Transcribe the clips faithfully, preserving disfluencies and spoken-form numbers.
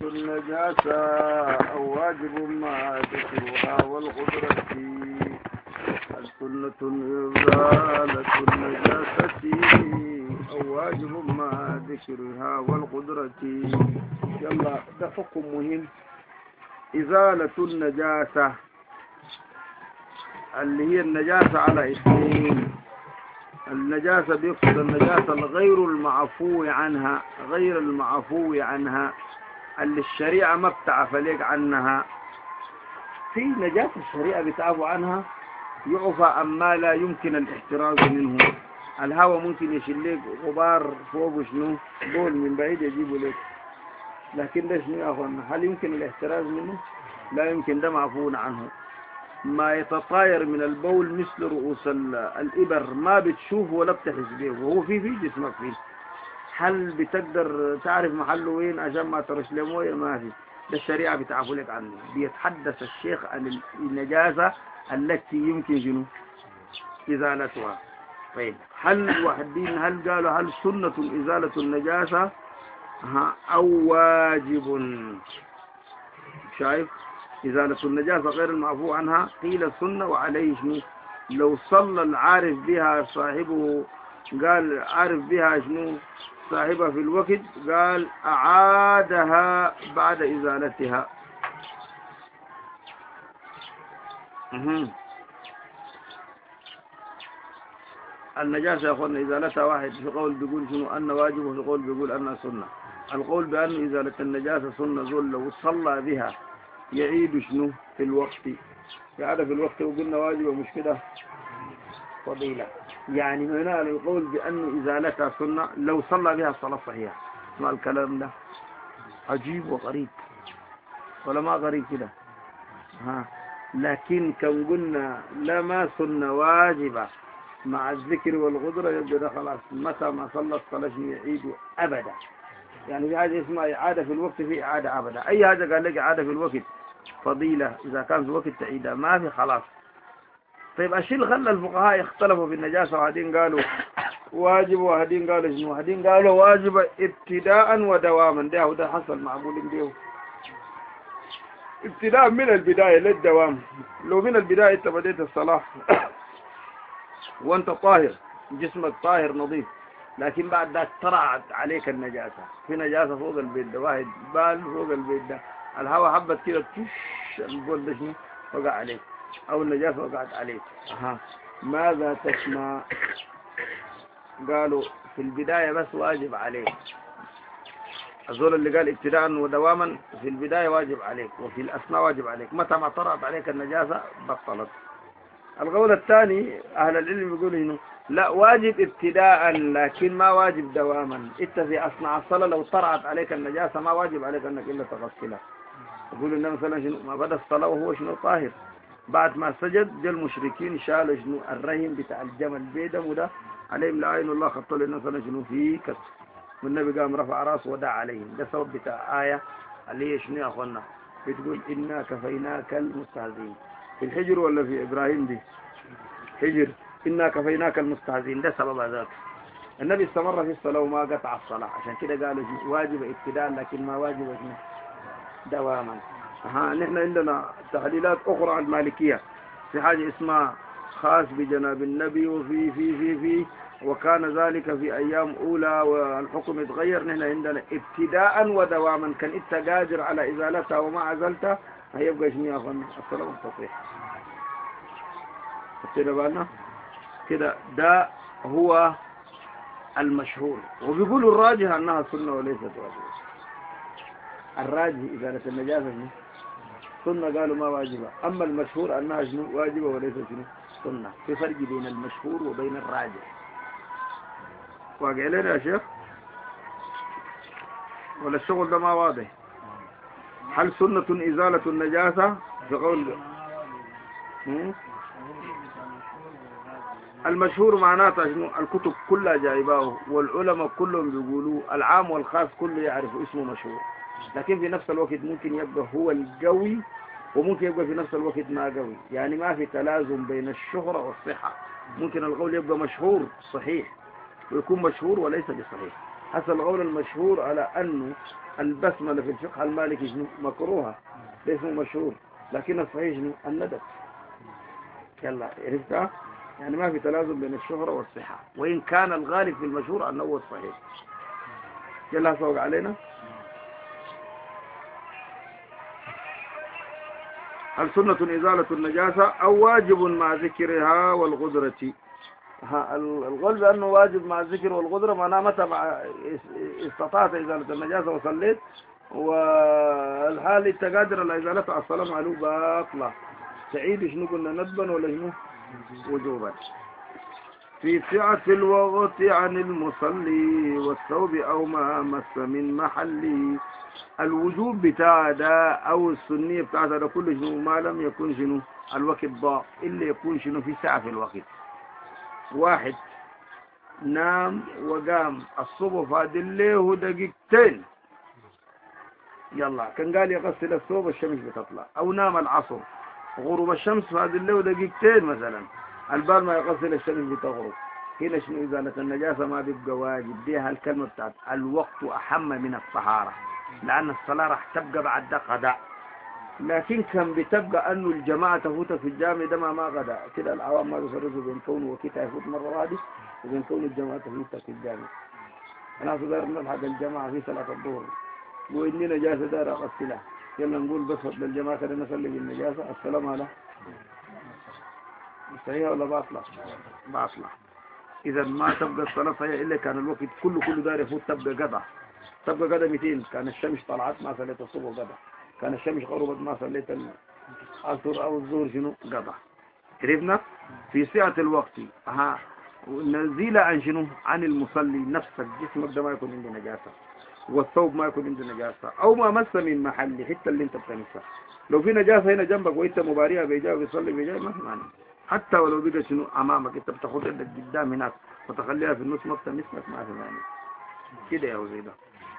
النجاسة أو واجب مع ذكرها والقدرة. السنة إزالة النجاسة أو واجب مع ذكرها والقدرة. يلا ده حكم مهم. إزالة النجاسة اللي هي النجاسة على اثنين. النجاسة بيقصد النجاسة الغير المعفو عنها، غير المعفو عنها اللي الشريعة ما بتعفى لك عنها. في نجاسة الشريعة بتعفو عنها يعفى أما لا يمكن الاحتراز منه. الهواء ممكن يشيل لك غبار فوق شنو بول من بعيد يجيبه لك، لكن ده شنو يا أخوانا؟ هل يمكن الاحتراز منه؟ لا يمكن، ده معفو عنه. ما يتطاير من البول مثل رؤوس الإبر ما بتشوف ولا بتحس به وهو في في جسمك فيه. هل بتقدر تعرف محله وين عشان ما ترش له مويه؟ ما في. ده الشريعة بتعفو لك عنه. بيتحدث الشيخ عن النجاسة التي يمكن شنو إزالتها. طيب هل وحدين هل قالوا هل سنة إزالة النجاسة أو واجب؟ شايف؟ إزالة النجاسة غير المعفو عنها قيل سنة وعليه شنو؟ لو صلى العارف بها صاحبه، قال عارف بها شنو صاحبها في الوقت، قال أعادها بعد إزالتها. أه. النجاسة يا أخوانا إزالتها واحد، في قول بيقول شنو أن واجب وفي قول بيقول أنها سنة. القول بأن إزالة النجاسة سنة زول لو صلى بها يعيد شنو في الوقت، يعاد في الوقت. وقلنا واجبة مش كده فضيلة. يعني هنا القول بأن إزالتها سنة لو صلى بها الصلاة صحيحة. ما الكلام ده عجيب وغريب ولا ما غريب كده؟ ها لكن كم قلنا لا ما سنة واجبة مع الذكر والقدرة يبقى خلاص متى ما صلى الصلاة يعيد أبدا. يعني في حاجة اسمها إعادة في الوقت، في إعادة أبدا. أي حاجة قال لك إعادة في الوقت فضيلة إذا كان في وقت تعيدها، ما في خلاص. طيب أشيل خلى الفقهاء اختلفوا في النجاسة، وهدين قالوا واجب وهدين قالوا شنو، وهدين قالوا واجب ابتداء ودواما. ده وده حصل معقولين ده ابتداء من البداية للدوام. لو من البداية انت بديت الصلاة وانت طاهر جسمك طاهر نظيف، لكن بعد ذاك طرأت عليك النجاسة، في نجاسة فوق البيت ده، واحد بال فوق البيت ده، الهواء حبت كده تش البول ده شنو وقع عليك او النجاسة وقعت عليك. أها. ماذا تسمع؟ قالوا في البداية بس واجب عليك. الزول اللي قال ابتداء ودواما في البداية واجب عليك، وفي الأثناء واجب عليك، متى ما طرأت عليك النجاسة بطلت. القول الثاني أهل العلم يقولوا إنه لا واجب ابتداء لكن ما واجب دواما. انت في أثناء الصلاة لو طرأت عليك النجاسة ما واجب عليك أنك إلا تغسلها. يقولوا إنه مثلا شنو ما بدأ الصلاة وهو شنو طاهر، بعد ما سجد جاء المشركين شالوا شنو الرهن بتاع الجمل بيدم وده عليهم لعين الله، خطوا لنا مثلا شنو في كتف، والنبي قام رفع راسه ودعا عليهم. ده سبب بتاع آية اللي هي شنو يا أخوانا بتقول إنا كفيناك المستهزئين. في الحجر ولا في إبراهيم؟ دي حجر. إنا كفيناك المستهزئين، ده سبب ذاك. النبي استمر في الصلاة وما قطع الصلاة، عشان كده قالوا واجب ابتداء لكن ما واجب دواما. ها نحن عندنا تحليلات أخرى عن المالكية في حاجة اسمها خاص بجناب النبي وفي في في في وكان ذلك في أيام أولى والحكم يتغير. نحن عندنا ابتداء ودواما، كان انت قادر على إزالتها وما عزلتها هيبقى شنو يا أخوانا الصلاة مستطيع. كده بالنا كده. ده هو المشهور، وبيقولوا الراجح أنها سنة وليست واجبة. الراجح إزالة النجاسة سنة، قالوا ما واجبة. أما المشهور أنها شنو واجبة وليست شنو سنة. في فرق بين المشهور وبين الراجح. واقع لنا يا شيخ ولا الشغل ده ما واضح؟ هل سنة إزالة النجاسة في قول المشهور معناته شنو؟ الكتب كلها جايباه والعلماء كلهم بيقولوا، العام والخاص كله يعرف اسمه مشهور، لكن في نفس الوقت ممكن يبقى هو القوي وممكن يبقى في نفس الوقت ما قوي. يعني ما في تلازم بين الشهرة والصحة. ممكن القول يبقى مشهور صحيح ويكون مشهور وليس بصحيح. حسب القول المشهور على أنه البسملة في الفقه المالكي شنو مكروهة، ليس مشهور، لكن الصحيح شنو الندب. يلا عرفتها؟ يعني ما في تلازم بين الشهرة والصحة، وإن كان الغالب في المشهور أنه هو الصحيح. يلا فوق علينا. هل سنة إزالة النجاسة أو واجب مع ذكرها والغدرة؟ ها الغل بأنه واجب مع الذكر والغدرة، معناه متى مع استطعت إزالة النجاسة وصليت والحال التقادر على إزالتها الصلاة معلوم باطلة. تعيد شنو قلنا ندبا ولا شنو وجوبا. في سعة الوقت عن المصلي والثوب أو ما مس من محلي. الوجوب بتاع ده أو السنية بتاع ده كله شنو ما لم يكن شنو الوقت ضاع، إلا يكون شنو في ساعة في الوقت. واحد نام وقام الصبح فاضل له دقيقتين، يلا كان قال يغسل الثوب الشمس بتطلع، أو نام العصر غروب الشمس فاضل له دقيقتين مثلا، البال ما يغسل الشمس بتغرب. هنا شنو إزالة النجاسة ما بيبقى واجب. ديها الكلمة بتاعت الوقت أحم من الطهارة، لأن الصلاة راح تبقى بعد ده غداء، لكن كان بتبقى أنه الجماعة تفوت في الجامع ده ما غداء كده. العوام ما بيفرقوا بين كونه وكيتا يفوت مرة واحدة وبين كون الجماعة تفوت في الجامع. أنا صدر نلحق الجماعة في صلاة الظهر وإني نجاسة دار أغسلها، يلا نقول بس للجماعة كده نصلي بالنجاسة السلام عليكم. صحيحة ولا باطلة؟ باطلة. إذا ما تبقى الصلاة صحيحة إلا كان الوقت كله كله دار يفوت تبقى قضى، تبقى قضى مئتين. كان الشمس طلعت ما صليت الصبح قضى، كان الشمس غربت ما صليت العصر أو الظهر شنو قضى. عرفنا؟ في سعة الوقت ها نزيلة عن شنو عن المصلي نفسك، جسمك ده ما يكون عنده نجاسة، والثوب ما يكون عنده نجاسة، أو ما مس من محل حتى اللي انت بتمسها. لو في نجاسة هنا جنبك وانت مباريها بيجا وبيصلي بيجا ما في معنى، حتى ولو بقى شنو أمامك انت بتاخد يدك قدام هناك وتخليها في النص ما بتمسك ما في معنى كده يا وزيدة.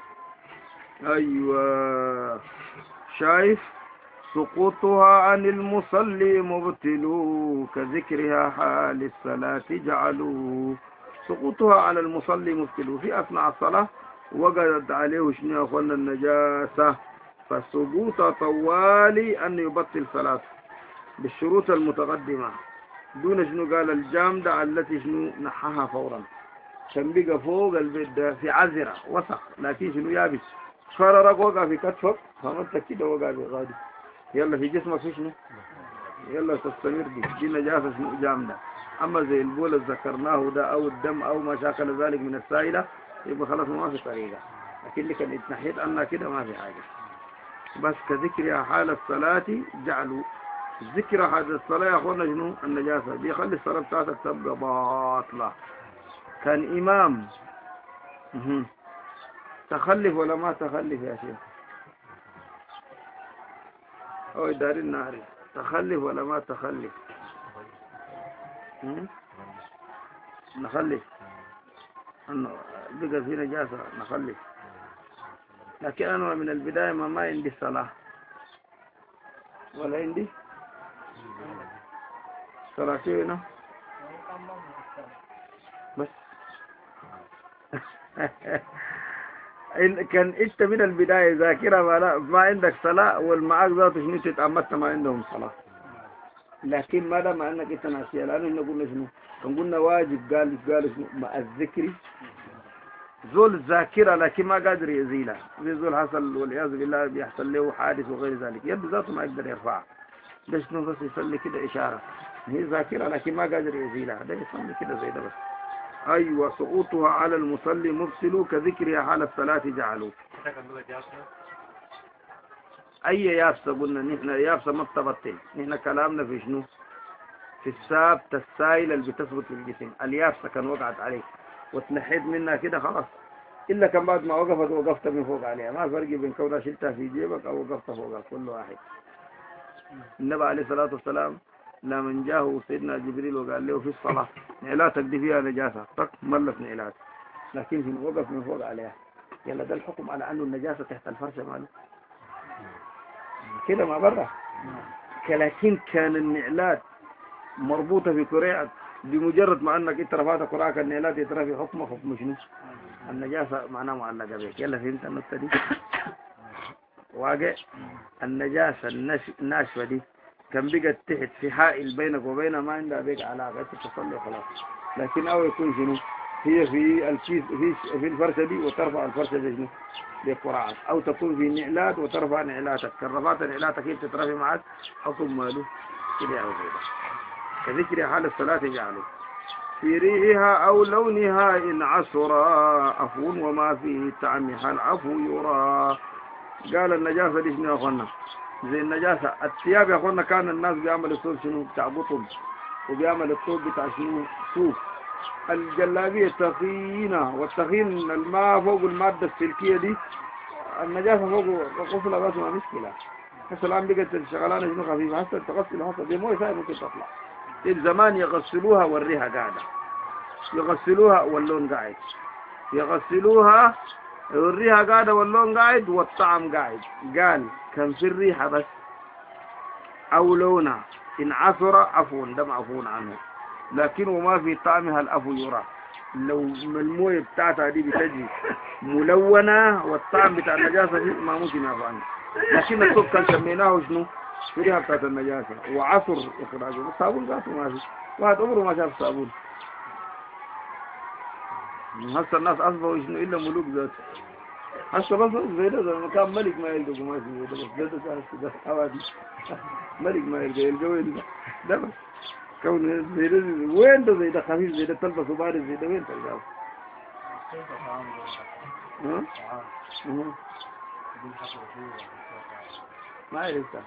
أيوة شايف. سقوطها عن المصلي مبتلو كذكرها حال الصلاة جعلوا. سقوطها على المصلي مبتلو في أثناء الصلاة وقعت عليه شنو يا أخوانا النجاسة، فالسقوط طوالي أن يبطل صلاة بالشروط المتقدمة دون شنو قال الجامدة التي شنو نحها فورا. كان بقى فوق البيت ده في عذرة وسخ لكن شنو يابس، فررق وقع في كتفك فمتك كده وقع في غادي، يلا في جسمك في شنو يلا تستمر دي دي نجاسة شنو جامدة. أما زي البول اللي ذكرناه ده أو الدم أو ما شاكل ذلك من السائلة يبقى خلاص ما في طريقة، لكن اللي كان اتنحيت أنها كده ما في حاجة. بس كذكرها حال الصلاة جعلوا. ذكر حال الصلاة يا أخوانا شنو النجاسة بيخلي الصلاة بتاعتك تبقى باطلة. كان إمام تخلف ولا ما تخلف يا شيخ؟ أو إداري النهار تخلف ولا ما تخلف؟ نخلف أنه بقى في نجاسة نخلف، لكن أنا من البداية ما, ما عندي الصلاة ولا عندي صلاة هنا بس. إن كان انت من البداية ذاكرة ما, ما عندك صلاة والمعاك ذاته شنو تتعمدت ما عندهم صلاة، لكن ما دام انك انت ناسيها، لانه احنا قلنا شنو كان قلنا واجب قال قال شنو مع الذكر زول الذاكرة لكن ما قادر يزيلها، زي زول حصل والعياذ بالله بيحصل له حادث وغير ذلك يد ذاته ما يقدر يرفعها، ده شنو بس يصلي كده إشارة هي ذاكرة لكن ما قادر يزيلها، ده يصلي كده زي ده بس. أيوة سقوطها على المصلي مبطل كذكرها حال الصلاة جعلوا. أي يابسة قلنا نحن يابسة ما بتبطل، نحن كلامنا في شنو في الثابت السائل اللي بتثبت في الجسم. اليابسة كان وقعت عليك وتنحيت منها كده خلاص، إلا كان بعد ما وقفت وقفت من فوق عليها، ما فرق بين كونها شلتها في جيبك أو وقفت فوقها كل واحد. النبي عليه الصلاة والسلام لما جاءه سيدنا جبريل وقال له في الصلاة نعلاتك دي فيها نجاسة طق ملت نعلات، لكن في وقف من فوق عليها. يلا ده الحكم على أنه النجاسة تحت الفرشة ماله كده ما برا، لكن كان النعلات مربوطة في كريعة بمجرد ما انك انت رفعت قراءك النيلات يترى في حكمه حكم شنو؟ النجاسة معناها معلقة بك. يلا فهمت النقطة دي؟ واقع النجاسة الناشفة دي كان بقت تحت في حائل بينك وبينها ما عندها بك علاقة تصلي خلاص. لكن او يكون شنو هي في الكيس في في الفرشة دي وترفع الفرشة دي شنو بقراءات، او تكون في نعلات وترفع نعلاتك. كان رفعت نعلاتك هي بتترفع معك حكم ماله كده او كده. كذكر حال الصلاة جعله في ريحها أو لونها إن عسر عفو وما فيه طعمها العفو يرى. قال النجاسة دي شنو يا أخوانا؟ زي النجاسة الثياب يا أخوانا كان الناس بيعمل الثوب شنو بتاع بطن، وبيعمل الثوب بتاع شنو صوف. الجلابية تخينة، والتخين الماء فوق المادة السلكية دي النجاسة فوق غسلها بس ما مشكلة. هسه الآن بقت الشغلانة شنو خفيفة، هسه تغسل هسه بمويه ساعة ممكن تطلع. زمان يغسلوها والريحة قاعدة، يغسلوها واللون قاعد، يغسلوها والريحة قاعدة واللون قاعد والطعم قاعد. قال كان في الريحة بس أو لونها إن عثر عفو ده معفون عنه، لكن وما في طعمها العفو يرى. لو المويه بتاعتها دي بتجي ملونة والطعم بتاع النجاسة دي ما ممكن يعفو عنه. لكن الصوب كان سميناه شنو في ريحة بتاعت النجاسة وعصر إخراجه. الصابون ذاته ما في، واحد عمره ما شاف صابون. هسه الناس أصبحوا شنو إلا ملوك ذاته. هسه بس زي ده زي ما كان ملك ما يلقى قماش زي ده، بس ده ده كان كده حوادي ملك ما يلقى يلقى وين ده بس كون زي ده. وين ده زي ده خفيف زي ده تلبسه بارد زي ده وين تلقاه؟ ها؟ ما عرفت.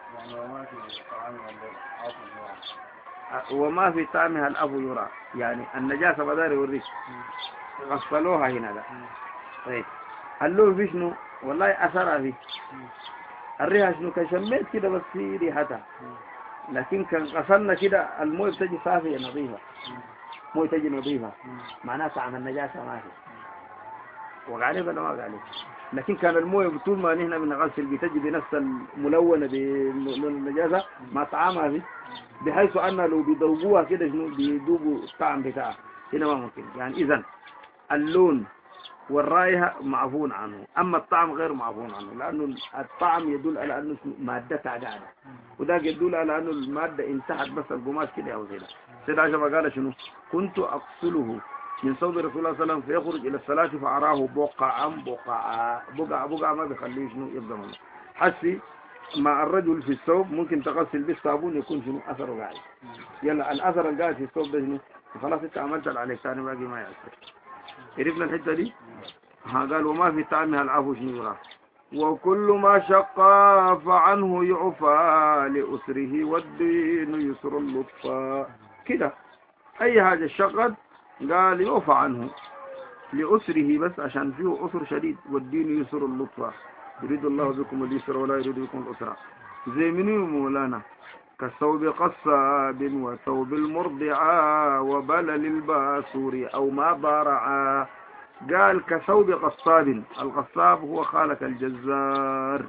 وما في طعمها الأب يرى، يعني النجاسة بدار يوريك غسلوها هنا ده. طيب اللون في شنو؟ والله أثرها فيه. الريحة شنو كشميت كده بس في ريحتها، لكن كان غسلنا كده المويه بتجي صافية نظيفة، مويه تجي نظيفة معناها طعم النجاسة ما في. وقالي ولا ما قالي؟ لكن كان المويه طول ما نحن بنغسل بتجي بنفس الملونة بلون النجاسة ما طعمها فيه، بحيث أن لو بيضربوها كده شنو بيذوبوا الطعم بتاعها. هنا ما ممكن. يعني إذن اللون والرائحة معفون عنه، أما الطعم غير معفون عنه، لأنه الطعم يدل على أنه مادتها قاعدة، وده يدل على أنه المادة انتهت بس القماش كده أو كده. سيدنا عائشة قال شنو؟ كنت أغسله من صوب رسول الله صلى الله عليه وسلم فيخرج إلى الصلاة فأراه بقعا بقعا بقع بقع ما بيخليه شنو يفضل حسي مع الرجل في الثوب ممكن تغسل بالصابون يكون شنو أثره قاعد. يلا الأثر القاعد في الثوب ده شنو؟ خلاص انت عملت اللي عليك ثاني باقي ما يأثر. عرفنا الحتة دي؟ ها قال وما في طعمها العفو شنو يرى. وكل ما شق فعنه يعفى لأسره والدين يسر اللطفا. كده أي حاجة شقت قال يعفى عنه لأسره بس عشان فيه أسر شديد، والدين يسر اللطفا يريد الله بكم اليسر ولا يريد بكم الأسرة. زي منو مولانا؟ كثوب قصاب وثوب المرضعة وبلل الباسور أو ما بارعا. قال كثوب قصاب، القصاب هو خالك الجزار.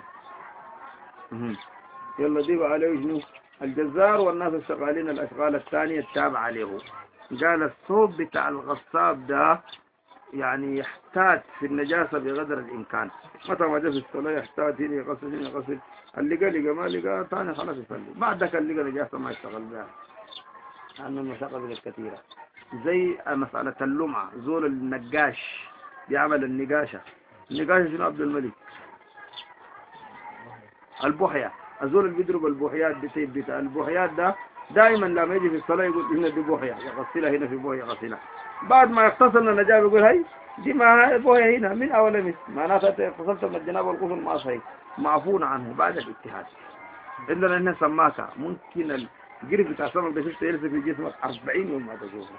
يلا ديب عليه شنو الجزار والناس الشغالين الأشغال الثانية التابعة له. قال الثوب بتاع القصاب ده يعني يحتاج في النجاسة بقدر الإمكان. متى ما جاء في الصلاة يحتاج هنا يغسل هنا يغسل، اللي قال لقى ما لقى ثاني خلاص يصلي. بعدك اللي قال نجاسة ما يشتغل بها لأن المشاقة بقت كثيرة. زي مسألة اللمعة، زول النقاش بيعمل النقاشة. النقاشة شنو عبد الملك؟ البوحية. الزول اللي بيضرب البوحيات بتيب بتاع البوحيات ده دائما لما يجي في الصلاة يقول هنا دي بوحية يغسلها، هنا في بوحية يغسلها. بعد ما يغتسل النجابة يقول هاي دي ما بوحية هنا من أول مس، معناتها اغتسلت من الجنابة والغسل ما صحيح معفون عنه بعد الاجتهاد. إلا أنه سماكة ممكن الجرف بتاع السمك ده شفت يلسك في جسمك أربعين يوم ما تشوفه.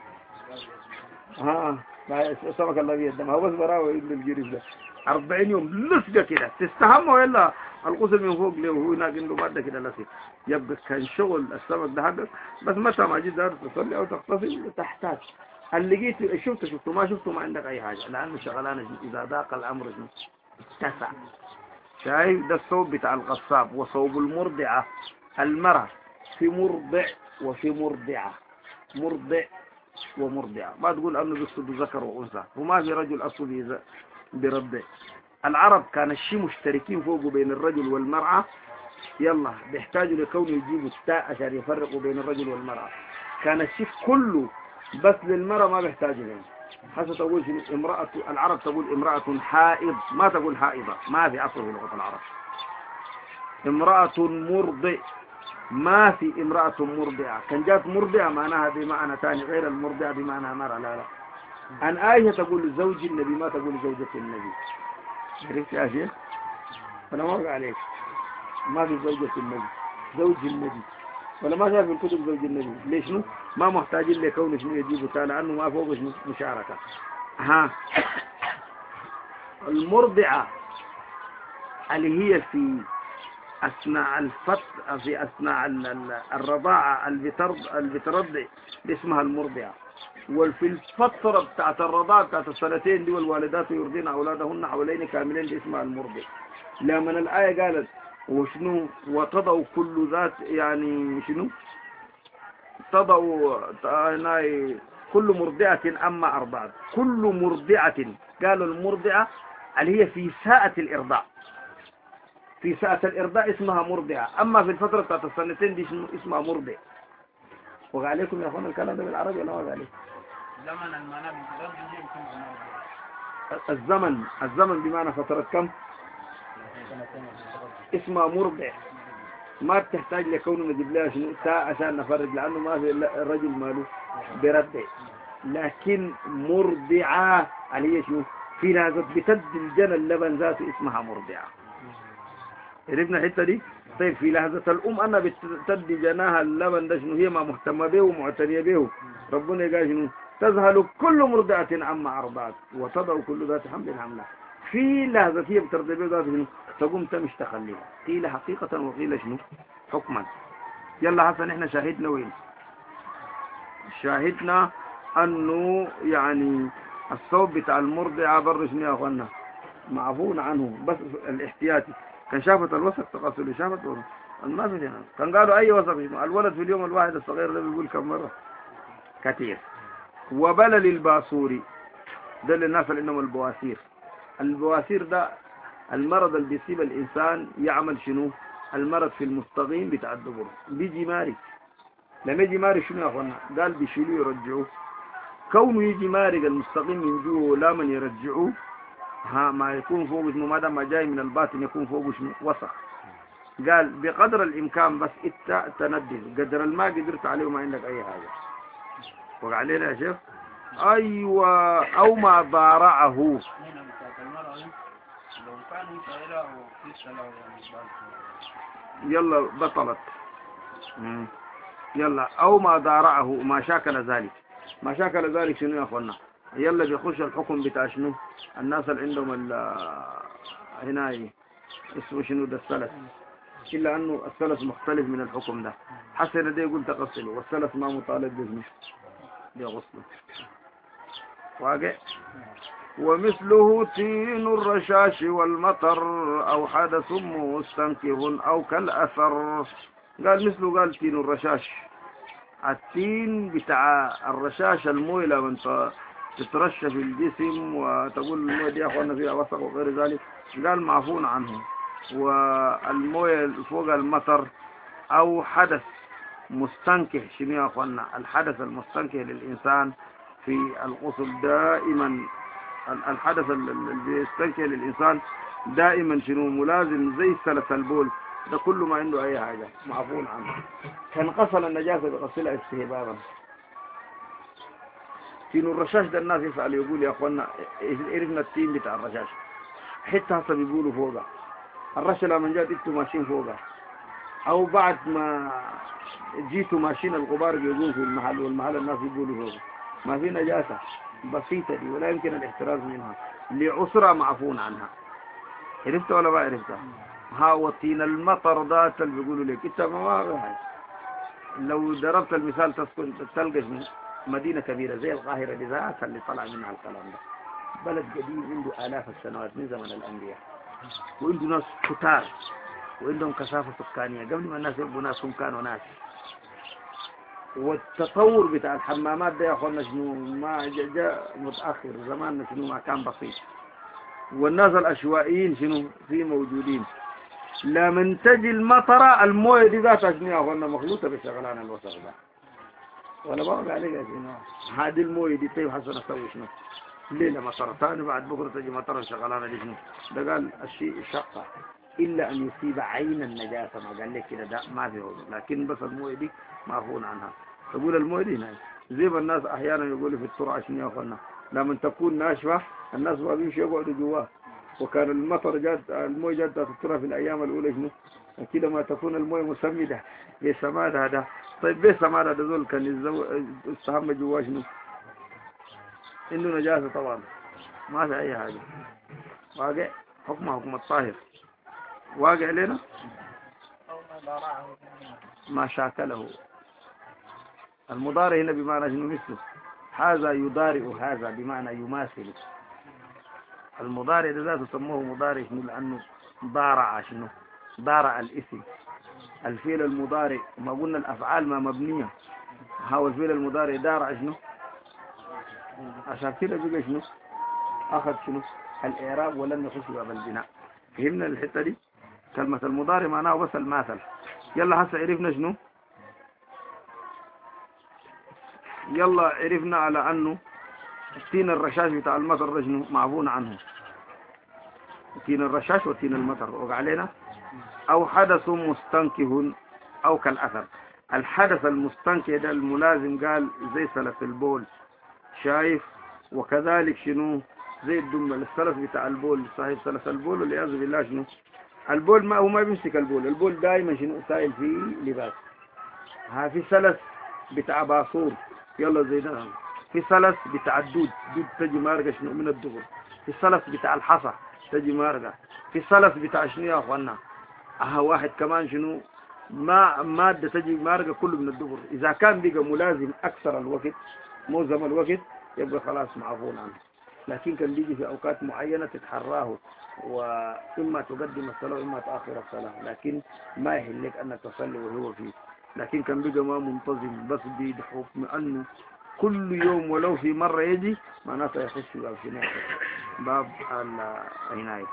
ها السمك الله بيدم هو بس براوي يقول الجرف ده أربعين يوم لسقة كده تستهم وإلا الغسل من فوق له وهو هناك عنده مادة كده لسقة. يبقى كان شغل السمك ده حقك، بس متى ما جيت دار تصلي أو تغتسل تحتاج اللي جيت شفته شفته ما شفته ما عندك أي حاجة، لأنه شغلانة إذا ضاق الأمر اتسع. شايف ده الصوب بتاع القصاب. وصوب المرضعة، المرأة في مرضع وفي مرضعة. مرضع ومرضعة، ما تقول أنه بيقصد ذكر وأنثى، وما في رجل أصله برضع. العرب كان الشيء مشتركين فوقه بين الرجل والمرأة، يلا بيحتاجوا لكونه يجيبوا التاء عشان يفرقوا بين الرجل والمرأة. كان الشيء كله بس للمرأة ما بيحتاجوا لهم. حتى تقول امرأة، العرب تقول امرأة حائض، ما تقول حائضة، ما في أصل في لغة العرب. امرأة مرضع، ما في امرأة مرضعة. كان جات مرضعة معناها بمعنى ثاني غير المرضعة بمعنى مرأة. لا لا، عن آية تقول زوج النبي، ما تقول زوجة النبي. عرفت يا شيخ؟ أنا ما عليك، ما في زوجة النبي، زوج النبي. ولا ما شاف الكتب زوج النبي. ليش نو؟ ما محتاجين لكون شنو يجيبوا تاء، لأنه ما فوق شنو مشاركة. ها، المرضعة اللي هي في أثناء الفترة، في أثناء الرضاعة اللي بترضع اسمها المرضعة. وفي الفترة بتاعت الرضاعة بتاعت السنتين دي والوالدات يرضين أولادهن حولين كاملين دي اسمها المرضع. لما الآية قالت وشنو وتضع كل ذات، يعني شنو تضع كل مرضعة أما أرضعت، كل مرضعة، قالوا المرضعة اللي هي في ساعة الإرضاع، في ساعة الإرضاع اسمها مرضعة. أما في الفترة بتاعت السنتين دي اسمها مرضع. وقع عليكم يا أخوان الكلام ده بالعربي ولا وقع عليكم؟ زمن المنام الزمن، الزمن بمعنى فترة كم؟ اسمها مرضع. ما تحتاج لكونه نجيب لها شنو تاء عشان نفرد، لأنه ما في الرجل ماله بردع. لكن مرضعة اللي هي شنو في لحظة بتد الجنى اللبن ذاته اسمها مرضعة. عرفنا الحته دي؟ طيب في لحظة الأم أنا بتد جناها اللبن ده شنو هي ما مهتمة به ومعتنية به. ربنا قال شنو تذهل كل مرضعة عما أرضعت وتضع كل ذات حمل حملها. في لحظة هي بترضى به ذات شنو تقوم تمش تخليها. قيل حقيقة وقيل شنو حكما. يلا حسن احنا شاهدنا وين؟ شاهدنا أنه يعني الصوت بتاع المرضعة بر شنو يا أخوانا معفون عنه، بس الاحتياطي. كان شافت الوسط تقصد شافت ما في هنا. كان قالوا أي وسط، الولد في اليوم الواحد الصغير ده بيقول كم مرة كثير. وبلل الباصوري ده للناس اللي إنهم البواسير. البواسير ده المرض اللي بيصيب الإنسان يعمل شنو المرض في المستقيم بتاع الدبر، بيجي ماري. لما يجي ماري شنو يا أخوانا قال بيشيلوه يرجعوه. كونه يجي مارق المستقيم من جوه لا من يرجعوه، ها ما يكون فوق اسمه ما دام جاي من الباطن يكون فوق اسمه وسخ. قال بقدر الامكان بس انت تندل قدر الماء قدرت عليه وما عندك اي حاجه. وقع علينا يا شيخ. ايوه او ما ضارعه. يلا بطلت. يلا او ما ضارعه ما شاكل ذلك. ما شاكل ذلك شنو يا اخوانا؟ يلا بيخش الحكم بتاع شنو الناس اللي عندهم هنا اسمه شنو ده السلس، إلا أنه السلس مختلف من الحكم ده. حسن ده يقول تغسله والسلس ما مطالب باسمه بغسله واقع. ومثله تين الرشاش والمطر أو حدث مستنكر أو كالأثر. قال مثله قال تين الرشاش. التين بتاع الرشاش المويه لما تترش في الجسم وتقول المويه دي يا اخوانا فيها وسخ وغير ذلك، قال معفون عنه. والمويه فوق المطر او حدث مستنكه. شنو يا اخوانا الحدث المستنكه للانسان في الغسل دائما؟ الحدث اللي بيستنكه للانسان دائما شنو ملازم زي سلس البول ده كله ما عنده اي حاجه معفون عنه. كان غسل النجاسه بغسلها استهبابا. تين الرشاش ده الناس يسأل يقول يا اخوانا عرفنا التين بتاع الرشاش حتى هسه بيقولوا فوقها الرشا لما جات انتوا ماشيين فوقها او بعد ما جيتوا ماشيين الغبار بيقول في المحل والمحل الناس يقولوا فوقها ما في نجاسه بسيطه دي ولا يمكن الاحتراز منها لعسره معفون عنها. عرفت ولا ما عرفتها؟ ها وطين المطر ذات اللي بيقولوا لك انت ما لو ضربت المثال تسكن تلقى مدينة كبيرة زي القاهرة ذات اللي طلع منها الكلام ده. بلد قديم عنده آلاف السنوات من زمن الأنبياء وعنده ناس كتار وعندهم كثافة سكانية قبل ما الناس يبقوا ناس هم كانوا ناس. والتطور بتاع الحمامات ده يا اخوانا شنو ما جاء, جاء متاخر زمان شنو ما كان بسيط. والناس العشوائيين شنو في موجودين. لمن تجي المطره المويه دي ذاتها شنو يا اخوانا مخلوطه بشغلان الوسخ ده ولا بقى عليك يا شنو هذه المويه دي طيب حسن اسوي شنو ليله مطره ثاني بعد بكره تجي مطره شغلانه دي شنو ده قال الشيء شقه الا ان يصيب عين النجاسه ما قال لك كده ده ما في وضوء لكن بس المويه دي معفون عنها. تقول المويه دي هنا زي ما الناس احيانا يقولوا في الترعه شنو يا اخوانا لما تكون ناشفه الناس ما بيمشوا يقعدوا جواه. وكان المطر جات المويه جات تطلع في الايام الاولى شنو كده ما تكون المويه مسمده بسماد هذا. طيب بسماد هذا دول كان يستحمى جواه شنو انه نجاسه طبعا ما في اي حاجه واقع حكمه حكم الطاهر واقع لنا ما شاكله. المضارع هنا بمعنى شنو مثله هذا يضارع هذا بمعنى يماثل. المضارع ذاته سموه مضارع شنو لأنه ضارع شنو ضارع الاسم. الفعل المضارع ما قلنا الأفعال ما مبنية هو الفعل المضارع ضارع شنو عشان كده بقى شنو أخذ شنو الإعراب ولم يخش باب البناء. فهمنا الحتة دي. كلمة المضارع معناه بس الماثل. يلا هسه عرفنا شنو يلا عرفنا على أنه تين الرشاش بتاع المطر شنو معفون عنه. تين الرشاش وتين المطر وقع علينا. أو حدث مستنكه أو كالأثر. الحدث المستنكه ده الملازم قال زي سلس البول شايف وكذلك شنو زي الدم السلس بتاع البول صاحب سلس البول والعياذ بالله شنو البول ما هو ما بيمسك البول. البول دائما شنو سائل فيه لباس. ها في سلس بتاع باصور يلا زي ده. في سلس بتاع الدود دود تجي مارقه شنو من الدبر. في سلس بتاع الحصى تجي مارقه. في سلس بتاع شنو يا اخوانا اه واحد كمان شنو ما ماده تجي مارقه كله من الدبر. اذا كان بقى ملازم اكثر الوقت معظم الوقت يبقى خلاص معفون عنه. لكن كان بيجي في اوقات معينه تتحراه واما تقدم الصلاه واما تاخر الصلاه لكن ما يحل لك انك تصلي وهو فيه. لكن كان بقى ما منتظم بس بحكم انه كل يوم ولو في مرة يجي معناته يخش باب شنو باب العناية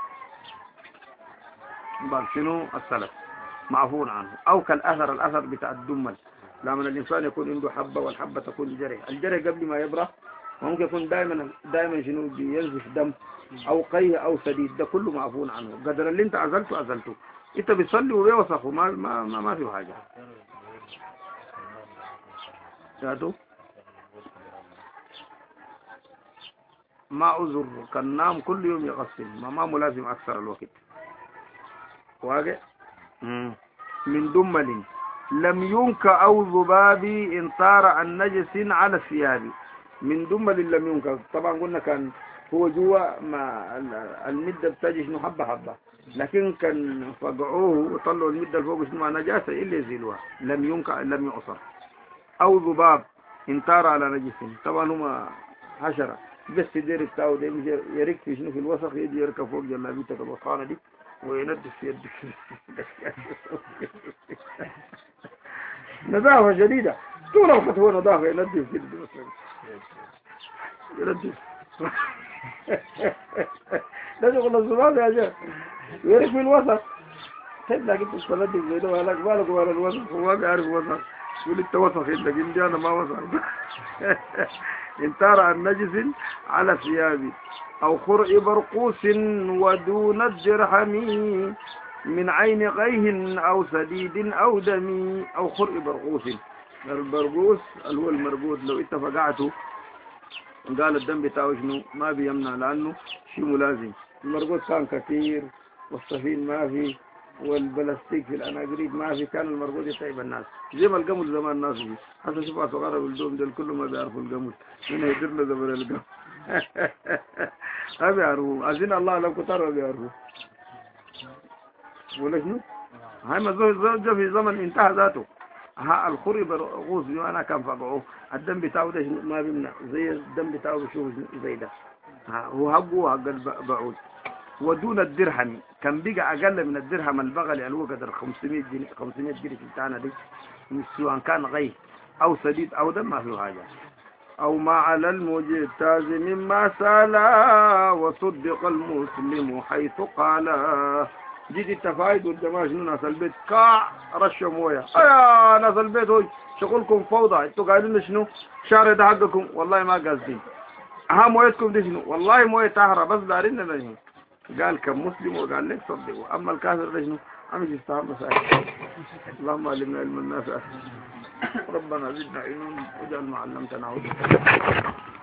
باب شنو السلف معفون عنه. أو كالأثر الأثر بتاع الدمل لما الإنسان يكون عنده حبة والحبة تكون جرح. الجرح قبل ما يبرح ممكن يكون دائما دائما شنو بينزف دم أو قيه أو سديد ده كله معفون عنه. قدر اللي أنت أزلته أزلته. أنت بتصلي وبيوسخ وما ما ما, ما في حاجة. شاتو ما عذر كان نام كل يوم يغسل ما ما ملازم أكثر الوقت واقع. من دمل لم ينك أو ذباب إن طار عن نجس على الثياب. من دمل لم ينك طبعا قلنا كان هو جوا ما المدة بتجي شنو حبة حبة لكن كان فقعوه وطلعوا المدة فوق شنو نجاسة إلا يزيلوها. لم ينك لم يعصر. أو ذباب إن طار على نجس طبعا هما حشرة بس يدير بتاعه ده يرك في شنو في الوسخ يجي يركب فوق جلابيتك الوسخانة دي ويندف في يدك نظافة شديدة طول الوقت هو نظافة يندف كده يندف ده شغل الزباب يا جماعة يرك في الوسخ خد لك انت تندف زي ده مالك مالك ولا الوسخ هو بيعرف وسخ يقول انت وسخ انت قلت انا ما وسخ إن طار عن نجس على ثيابي. أو خرء برقوس ودون الدرهم من عين غيه أو سديد أو دم. أو خرء برقوس البرقوس اللي هو المربوط لو انت فقعته قال الدم بتاعه شنو ما بيمنع لأنه شيء ملازم. المربوط كان كثير والصفين ما في والبلاستيك في الأناقريب ما في كان المربوط يتعب الناس زي ما القمل زمان الناس فيه. حتى شوفها صغار بالدوم دول كلهم ما بيعرفوا القمل هنا يدير له زمن القمل ما بيعرفوا عايزين الله لو كتار ما بيعرفوا ولا شنو هاي ما زوجة في زمن انتهى ذاته. ها الخري برغوث انا كان فقعوه الدم بتاعه ده ما بيمنع زي الدم بتاعه بشوف زي ده هو حقه حق البعوض. ودون الدرهم كان بيجي اقل من الدرهم البغل اللي هو قدر خمسمية جنيه خمسمية جنيه بتاعنا دي سواء كان غي أو سديد أو دم ما في حاجة. أو ما على المجتاز مما سالا وصدق المسلم حيث قال. جيت التفايد والجماعة شنو ناس البيت كاع رشوا مويه. يا ناس البيت هوي شغلكم فوضى، انتوا قاعدين شنو؟ شارع ده حقكم والله ما قاصدين. ها مويتكم دي شنو؟ والله مويه طاهرة بس دارين شنو؟ قال كم مسلم وقال لك صدقوا. أما الكافر ده شنو؟ أمشي استعمل مسائل. اللهم علمنا علم الناس. ربنا زدنا علما واجعل ما علمتنا عودا.